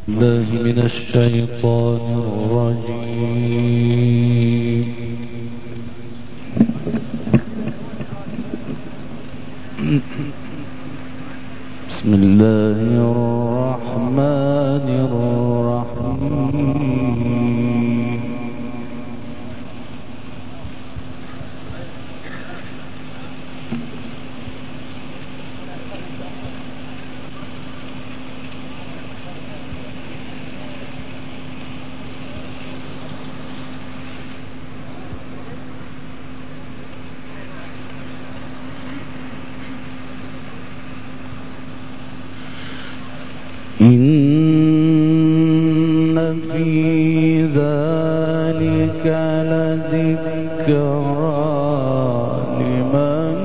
الله من الشيطان الرجيم. بسم الله الرحمن الرحيم. إن في ذلك لذكرى لمن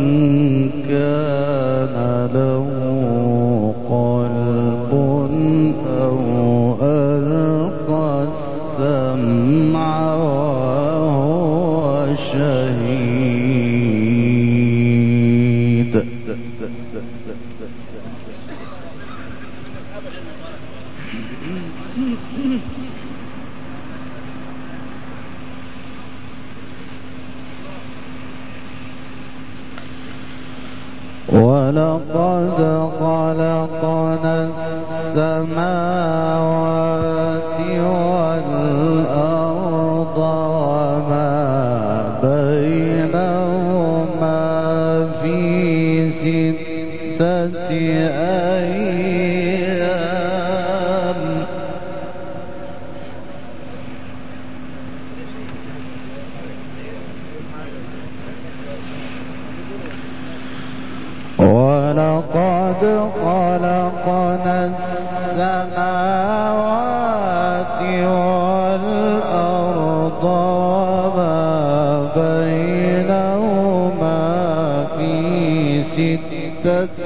كان له قلب أو ألقى السمع وهو شهيد. ولقد خلقنا السماوات والأرض وما بينهما في 6 أيام. ولقد خلقنا السماوات والأرض وما بينهما في 6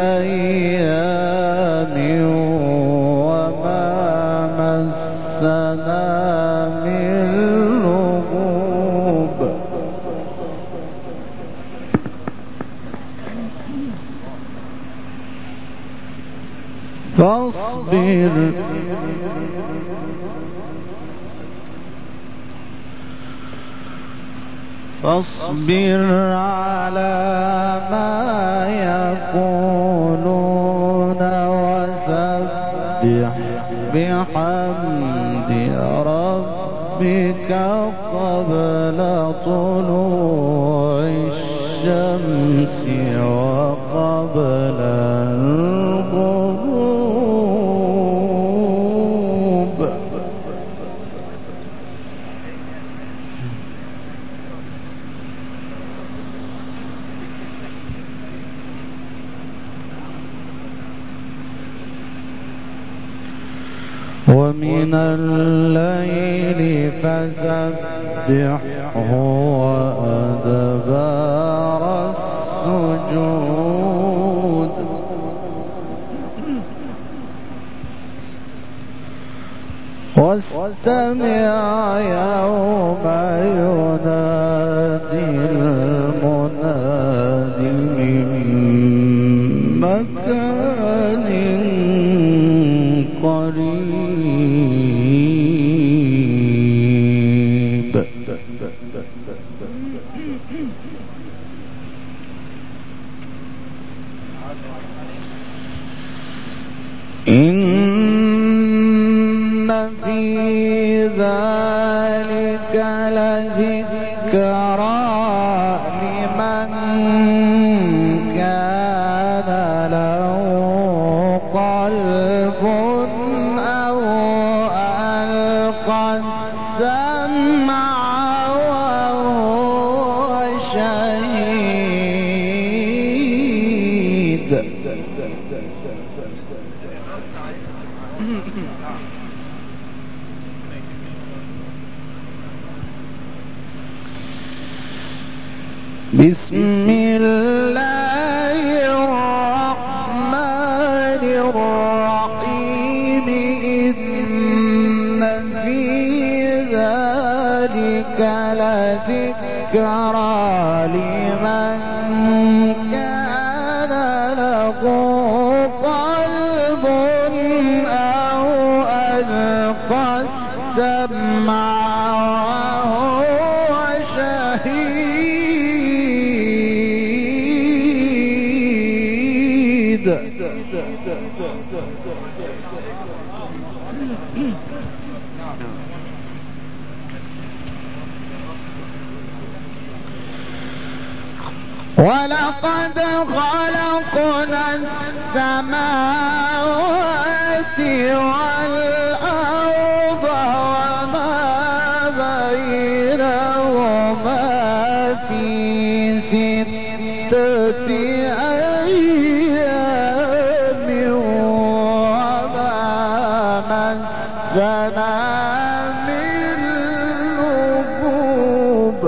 أيام وما مسنا من لغوب. فاصبر على ما يقولون وسبح بحمد ربك قبل طلوع الشمس وقبل الغروب. ومن الليل فسبحه وأدبار السجود. واستمع يوم ينادي المناد من مكان قريب. إن في ذلك لذكرى لمن كان له قلب أو ألقى السمع وهو شهيد. بسم الله الرحمن الرحيم. إن في ذلك لذكرى لمن كان له قلب أو ولقد خلقنا السماوات والأرض وما بينهما في 6 أيام وما مسنا من لغوب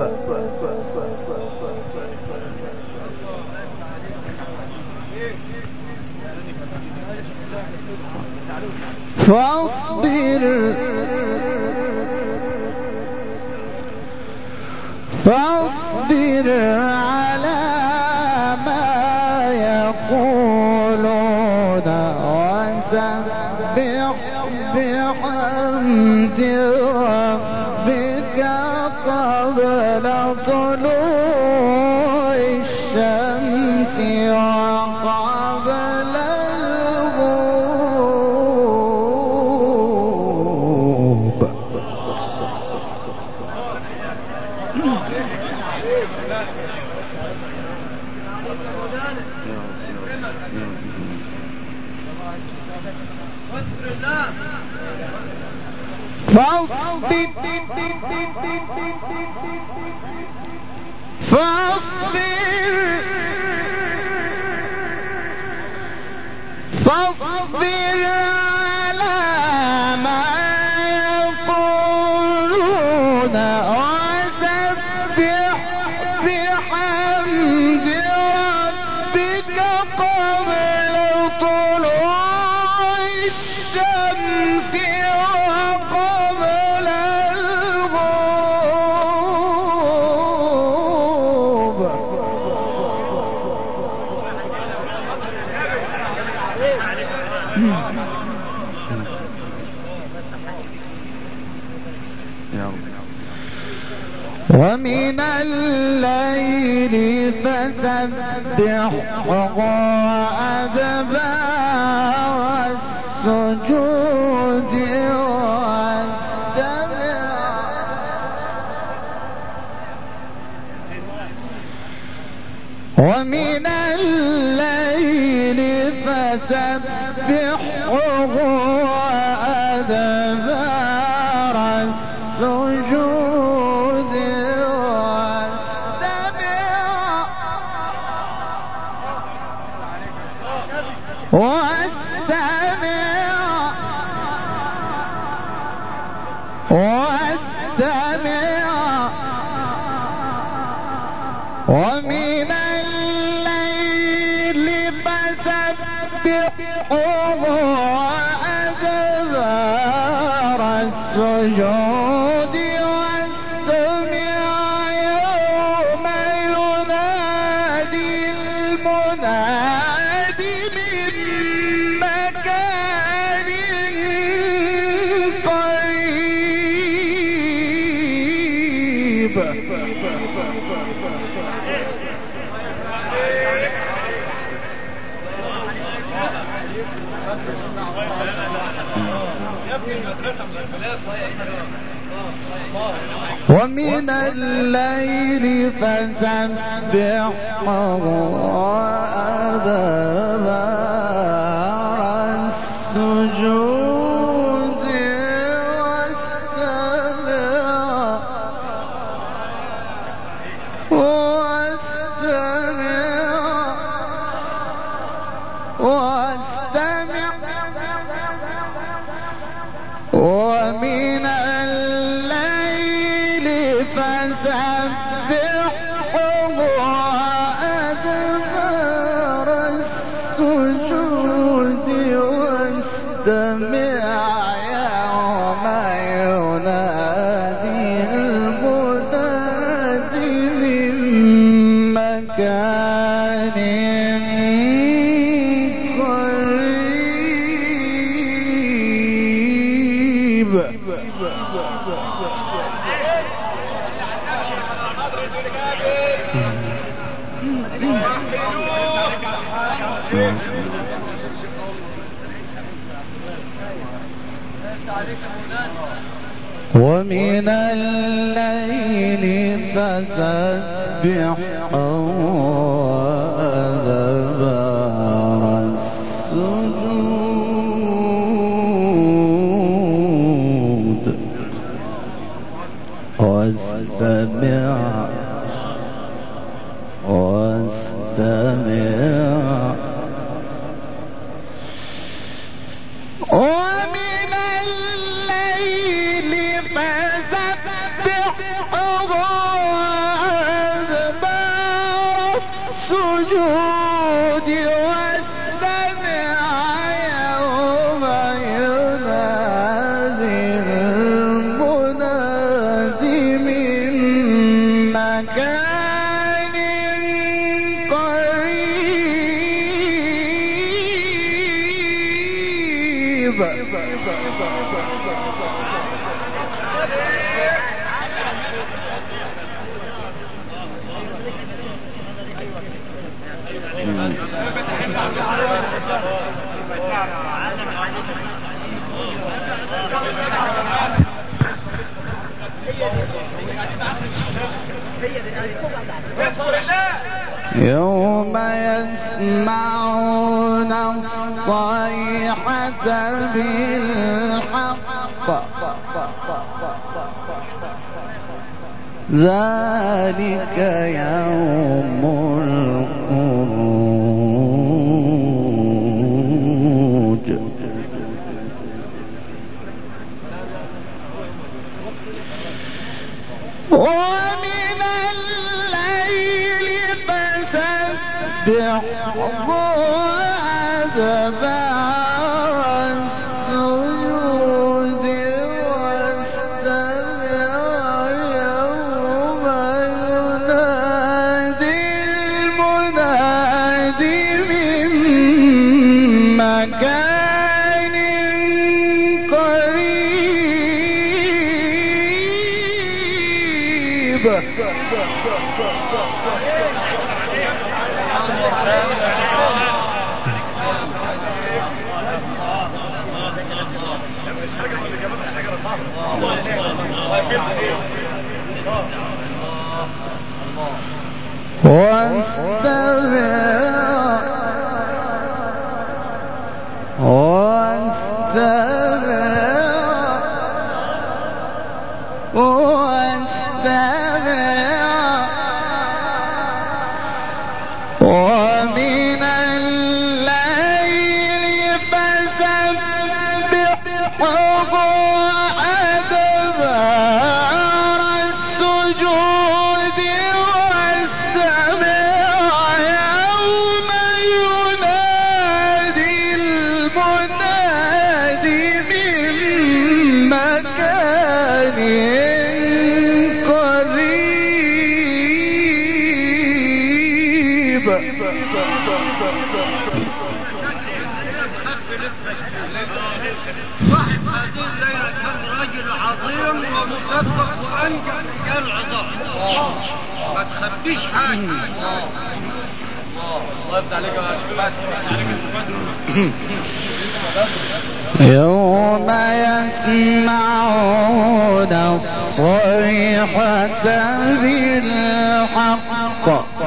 فاصبر على ما يقولون وسبح بحمد ربك قبل طلوع الشمس وقبل الغروب فاصبر على ما يقولون وسبح بحمد ربك قبل طلوع الشمس وقبل الغروب ومن الليل فسبحه وأدبار السجود ومن الليل فسبحه وأدبار السجود واستمع ومن الليل فسبحه وأدبار السجود واستمع يوم ينادي المنادي من مكان قريب ومن الليل فسبحه وأدبار السجود واستمع ومن الليل فسبحه وأدبار السجود واستمع يوم ينادي المنادي من مكان قريب ومن الليل فسبحه وأدبار السجود واستمع ومن الليل فسبحه وأدبار السجود واستمع يوم ينادي المنادي من مكان قريب. يوم يسمعون الصيحة بالحق ذلك يوم الخروج. ومن الليل فسبحه وأدبار السجود واستمع يوم ينادي المنادي من مكان قريب. ومن الليل فسبحه وأدبار السجود واستمع يوم ينادي المنادي من مكان قريب. صاحب هذه الليلة كان راجل عظيم ومصدق وأنجح رجال عظام، ما تخبيش حاجة. الله يفتح عليك يا يوم يسمعون الصيحة بالحق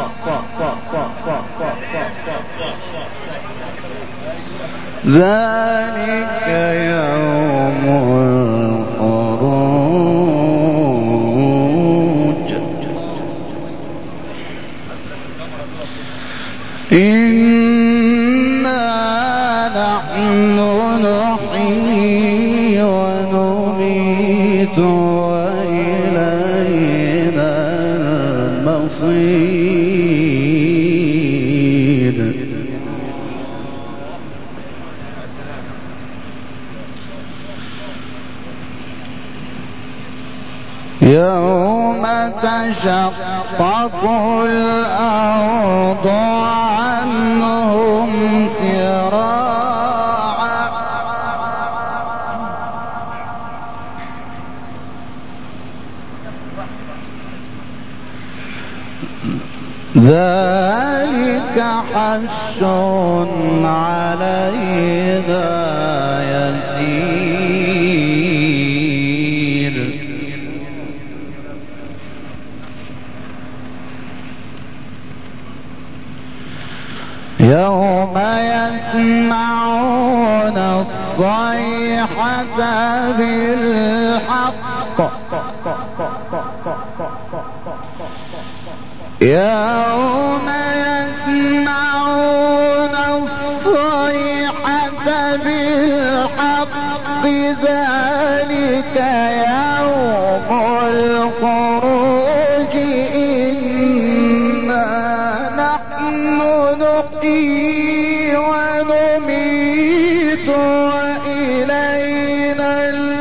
ذلك يوم الخروج. إنا نحن نحيي ونميت وإلينا المصير. يوم تشقق الأرض عنهم سراعا ذلك حشر علينا يسير يوم يسمعون الصيحة بالحق يوم يسمعون الصيحة بالحق ذلك يوم الخروج إنا نحن نحيي ونميت وإلينا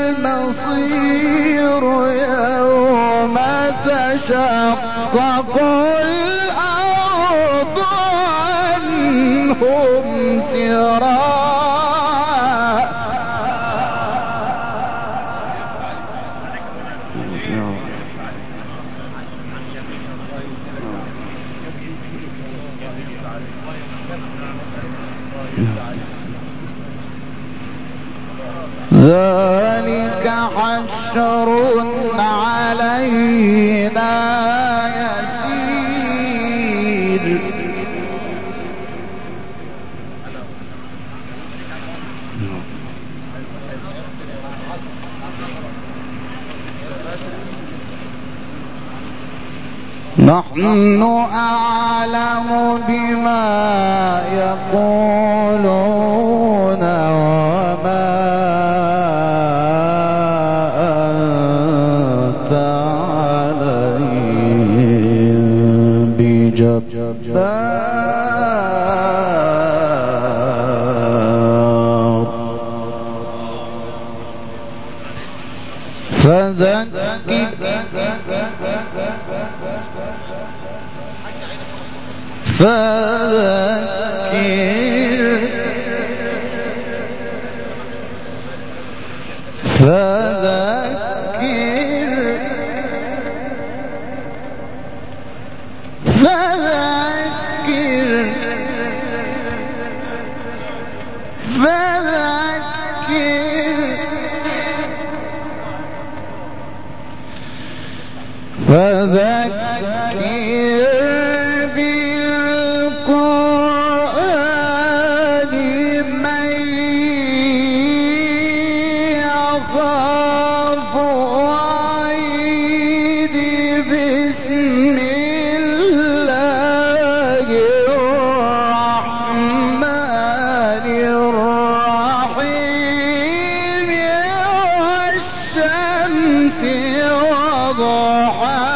المصير يوم تشقق الأرض عنهم سراعا ذلك حشر علينا يسير نحن أعلم بما يقولون وما أنت عليهم بجبار فذكر بالقرآن من يخاف وعيد بسم الله الرحمن الرحيم والشمس وضحاها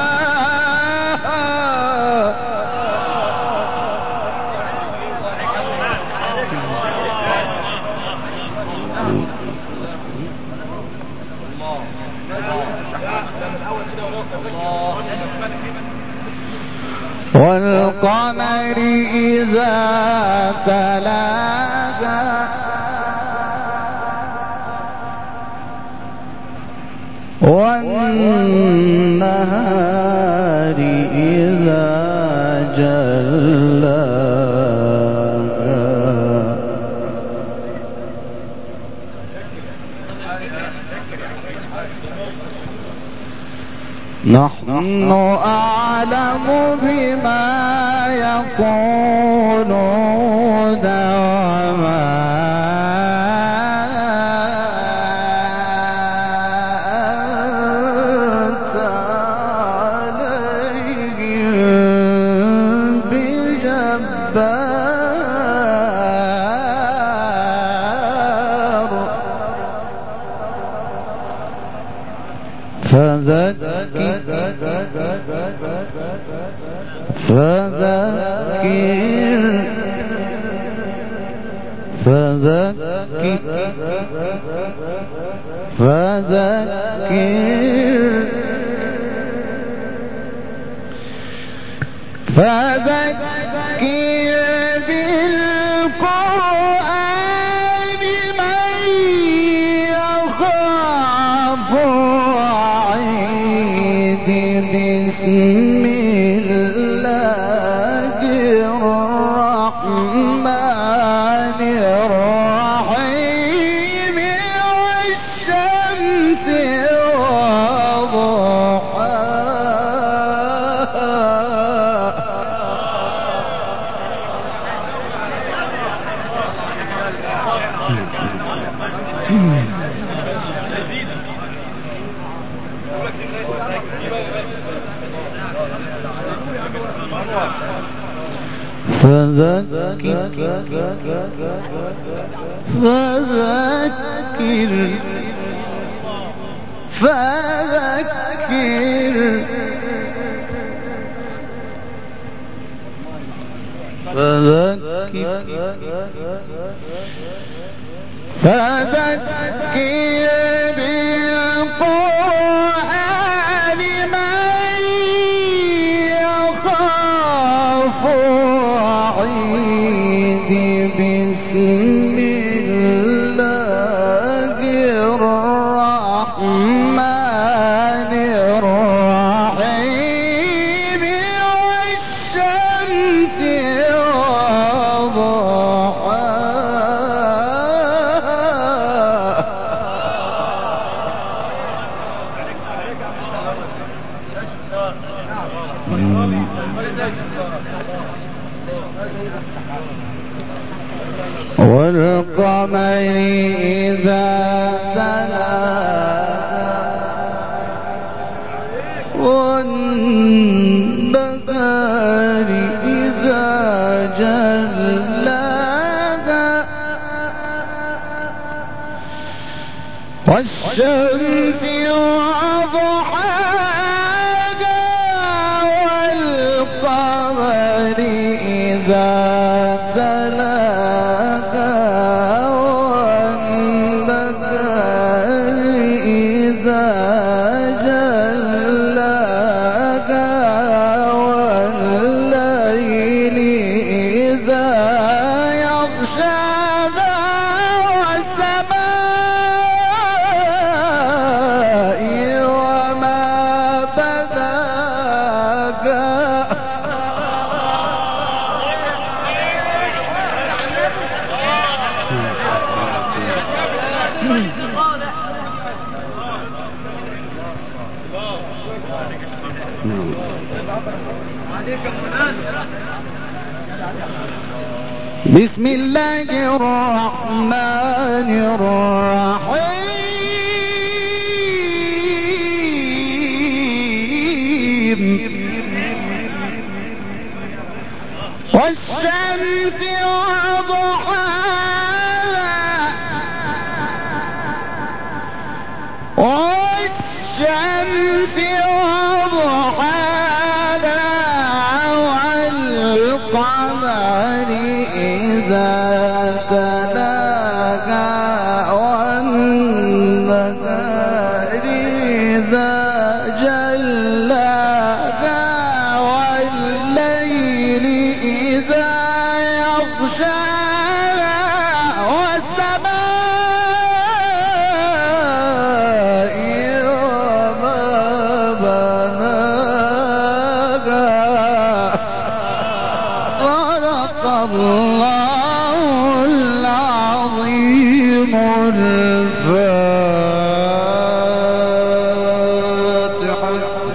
والقمر إذا تلاها والنهار إذا جلاها نحن أعلم بما يقولون وما أنت عليهم بجبار فذكر بالقرآن من يخاف وعيد بسم الله الرحمن الرحيم والشمس فذكر بالقرآن من يخاف وعيد بسم الله الرحمن الرحيم والشمس والقمر إذا تلاها والنهار إذا جلاها والشمس وضحاها والقمر إذا تلاها والنهار إذا جلاها والليل إذا يغشاها والسماء وما بناها بسم الله الرحمن الرحيم والشمس وضحاها والشمس وضحاها والقمر إذا تلاها والنهار إذا جلاها والليل إذا يغشاها والسماء وما بناها صدق الله العظيم الفاتحة.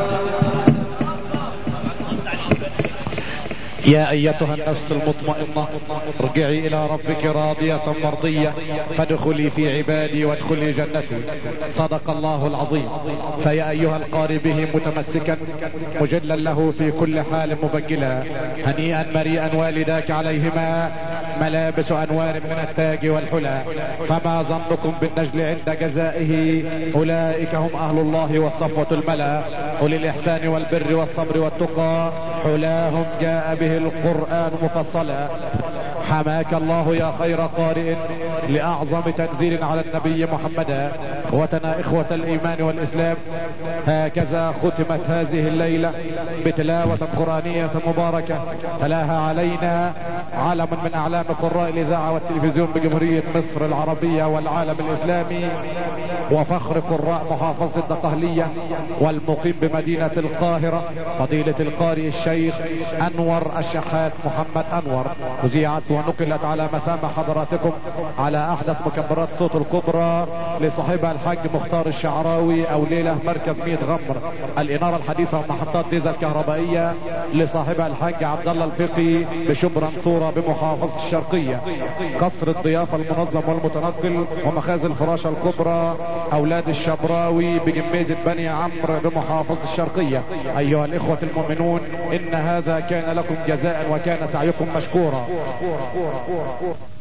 يا أيتها النفس المطمئنة ارجعي إلى ربك راضية مرضية فادخلي في عبادي وادخلي جنتي. صدق الله العظيم. فيا أيها القارئ به متمسكا مجلا له في كل حال مبجلا هنيئا مريئا والداك عليهما ملابس أنوار من التاج والحلى. فما ظنكم بالنجل عند جزائه؟ أولئك هم أهل الله والصفوة الملا أولي الإحسان والبر والصبر والتقى حلاهم جاء به القرآن مفصلا. حماك الله يا خير قارئ لأعظم تنزيل على النبي محمد. اخوتنا اخوة الإيمان والإسلام، هكذا ختمت هذه الليلة بتلاوة قرآنية مباركة تلاها علينا علم من أعلام قراء الإذاعة والتلفزيون بجمهورية مصر العربية والعالم الإسلامي وفخر قراء محافظة الدقهلية والمقيم بمدينة القاهرة فضيلة القارئ الشيخ أنور الشحات محمد أنور. وزيعت ونقلت على مسامع حضراتكم على احدث مكبرات صوت الكبرى لصاحبها الحاج مختار الشعراوي او ليلة مركز ميت غمر الانارة الحديثة ومحطات ديزل كهربائية لصاحبها الحاج عبد الله الفقي بشبرا صورة بمحافظة الشرقية. قصر الضيافة المنظم والمتنقل ومخازن الفراشة الكبرى اولاد الشبراوي بجميزة بني عمرو بمحافظة الشرقية. ايها الاخوة المؤمنون ان هذا كان لكم جزاء وكان سعيكم مشكورا.